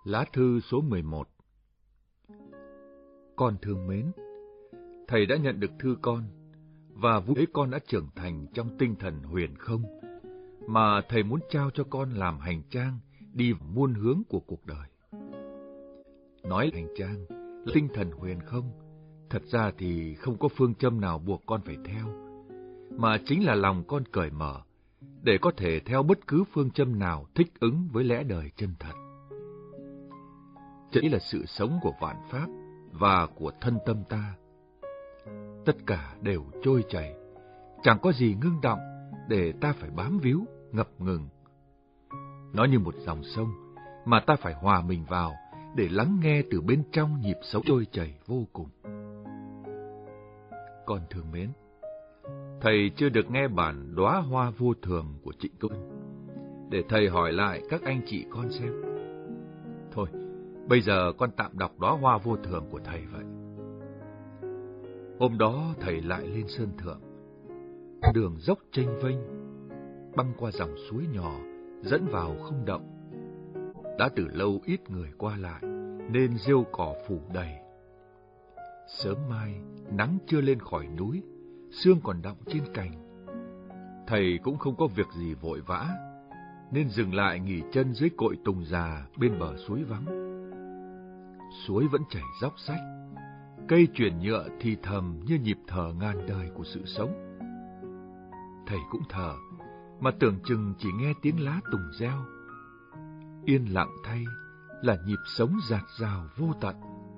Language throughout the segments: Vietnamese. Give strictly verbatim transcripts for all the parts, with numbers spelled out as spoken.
Lá thư số mười một. Con thương mến, thầy đã nhận được thư con, và vui thấy con đã trưởng thành trong tinh thần huyền không, mà thầy muốn trao cho con làm hành trang đi muôn hướng của cuộc đời. Nói hành trang, tinh thần huyền không, thật ra thì không có phương châm nào buộc con phải theo, mà chính là lòng con cởi mở, để có thể theo bất cứ phương châm nào thích ứng với lẽ đời chân thật. Chỉ là sự sống của vạn pháp và của thân tâm ta. Tất cả đều trôi chảy, chẳng có gì ngưng động để ta phải bám víu, ngập ngừng. Nó như một dòng sông mà ta phải hòa mình vào để lắng nghe từ bên trong nhịp sống trôi chảy vô cùng. Con thương mến, thầy chưa được nghe bản Đóa Hoa Vô Thường của Trịnh Công Sơn, để thầy hỏi lại các anh chị con xem. Thôi, bây giờ con tạm đọc Đóa Hoa Vô Thường của thầy vậy. Hôm đó thầy lại lên sơn thượng. Đường dốc chênh vênh, băng qua dòng suối nhỏ, dẫn vào không động. Đã từ lâu ít người qua lại, nên rêu cỏ phủ đầy. Sớm mai, nắng chưa lên khỏi núi, sương còn đọng trên cành. Thầy cũng không có việc gì vội vã, nên dừng lại nghỉ chân dưới cội tùng già bên bờ suối vắng. Suối vẫn chảy róc rách, cây chuyển nhựa thì thầm như nhịp thở ngàn đời của sự sống. Thầy cũng thở, mà tưởng chừng chỉ nghe tiếng lá tùng reo. Yên lặng thay là nhịp sống dạt dào vô tận.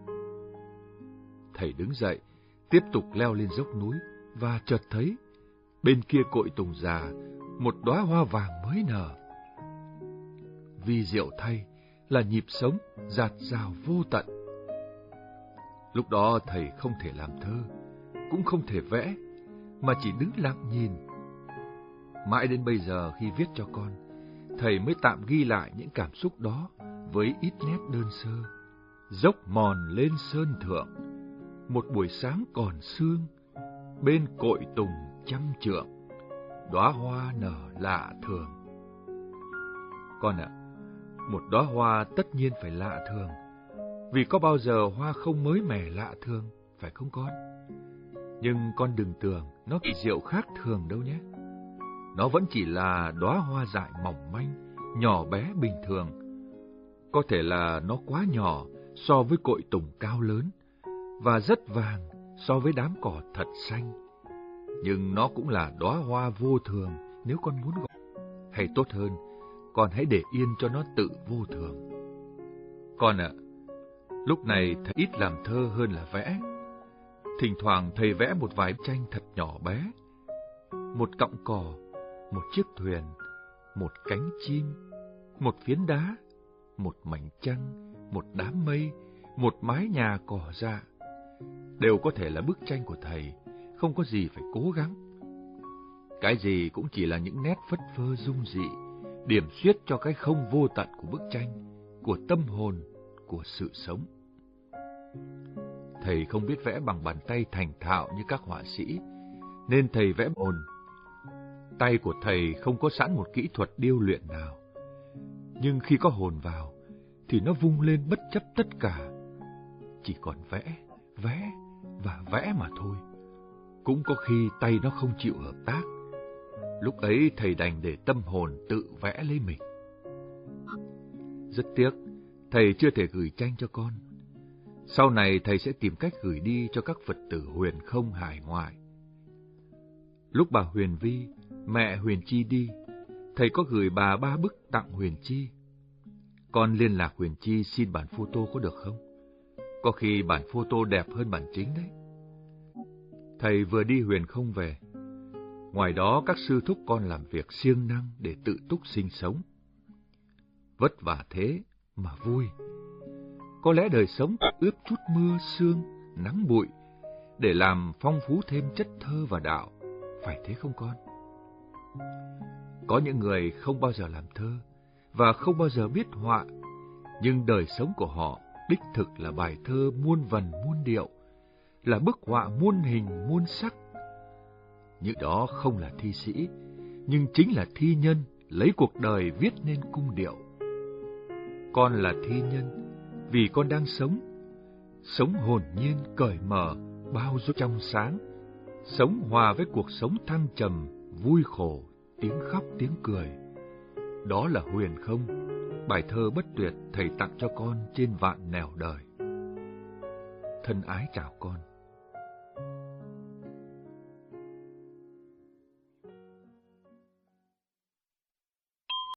Thầy đứng dậy, tiếp tục leo lên dốc núi, và chợt thấy bên kia cội tùng già một đóa hoa vàng mới nở. Vi diệu thay là nhịp sống dạt dào vô tận. Lúc đó thầy không thể làm thơ, cũng không thể vẽ, mà chỉ đứng lặng nhìn. Mãi đến bây giờ khi viết cho con, thầy mới tạm ghi lại những cảm xúc đó với ít nét đơn sơ. Dốc mòn lên sơn thượng, một buổi sáng còn sương, bên cội tùng trăm trượng, đóa hoa nở lạ thường. Con ạ, một đóa hoa tất nhiên phải lạ thường, vì có bao giờ hoa không mới mẻ lạ thường, phải không con? Nhưng con đừng tưởng nó kỳ diệu khác thường đâu nhé. Nó vẫn chỉ là đóa hoa dại mỏng manh, nhỏ bé bình thường. Có thể là nó quá nhỏ so với cội tùng cao lớn, và rất vàng so với đám cỏ thật xanh. Nhưng nó cũng là đóa hoa vô thường nếu con muốn gọi. Hay tốt hơn, con hãy để yên cho nó tự vô thường. Con ạ, lúc này thầy ít làm thơ hơn là vẽ. Thỉnh thoảng thầy vẽ một vài tranh thật nhỏ bé. Một cọng cỏ, một chiếc thuyền, một cánh chim, một phiến đá, một mảnh trăng, một đám mây, một mái nhà cỏ dạ. Đều có thể là bức tranh của thầy, không có gì phải cố gắng. Cái gì cũng chỉ là những nét phất phơ dung dị, điểm xuyết cho cái không vô tận của bức tranh, của tâm hồn, của sự sống. Thầy không biết vẽ bằng bàn tay thành thạo như các họa sĩ, nên thầy vẽ hồn. Tay của thầy không có sẵn một kỹ thuật điêu luyện nào, nhưng khi có hồn vào, thì nó vung lên bất chấp tất cả. Chỉ còn vẽ, vẽ và vẽ mà thôi. Cũng có khi tay nó không chịu hợp tác. Lúc ấy thầy đành để tâm hồn tự vẽ lấy mình. Rất tiếc, thầy chưa thể gửi tranh cho con. Sau này thầy sẽ tìm cách gửi đi cho các Phật tử huyền không hải ngoại. Lúc bà Huyền Vi, mẹ Huyền Chi đi, thầy có gửi bà ba bức tặng Huyền Chi. Con liên lạc Huyền Chi xin bản photo có được không? Có khi bản photo đẹp hơn bản chính đấy. Thầy vừa đi huyền không về. Ngoài đó các sư thúc con làm việc siêng năng để tự túc sinh sống. Vất vả thế mà vui. Có lẽ đời sống ướp chút mưa, sương, nắng bụi để làm phong phú thêm chất thơ và đạo. Phải thế không con? Có những người không bao giờ làm thơ và không bao giờ biết họa, nhưng đời sống của họ đích thực là bài thơ muôn vần muôn điệu, là bức họa muôn hình muôn sắc. Những đó không là thi sĩ, nhưng chính là thi nhân lấy cuộc đời viết nên cung điệu. Con là thi nhân, vì con đang sống, sống hồn nhiên cởi mở, bao dung trong sáng, sống hòa với cuộc sống thăng trầm, vui khổ, tiếng khóc tiếng cười. Đó là huyền không, bài thơ bất tuyệt thầy tặng cho con trên vạn nẻo đời. Thân ái chào con.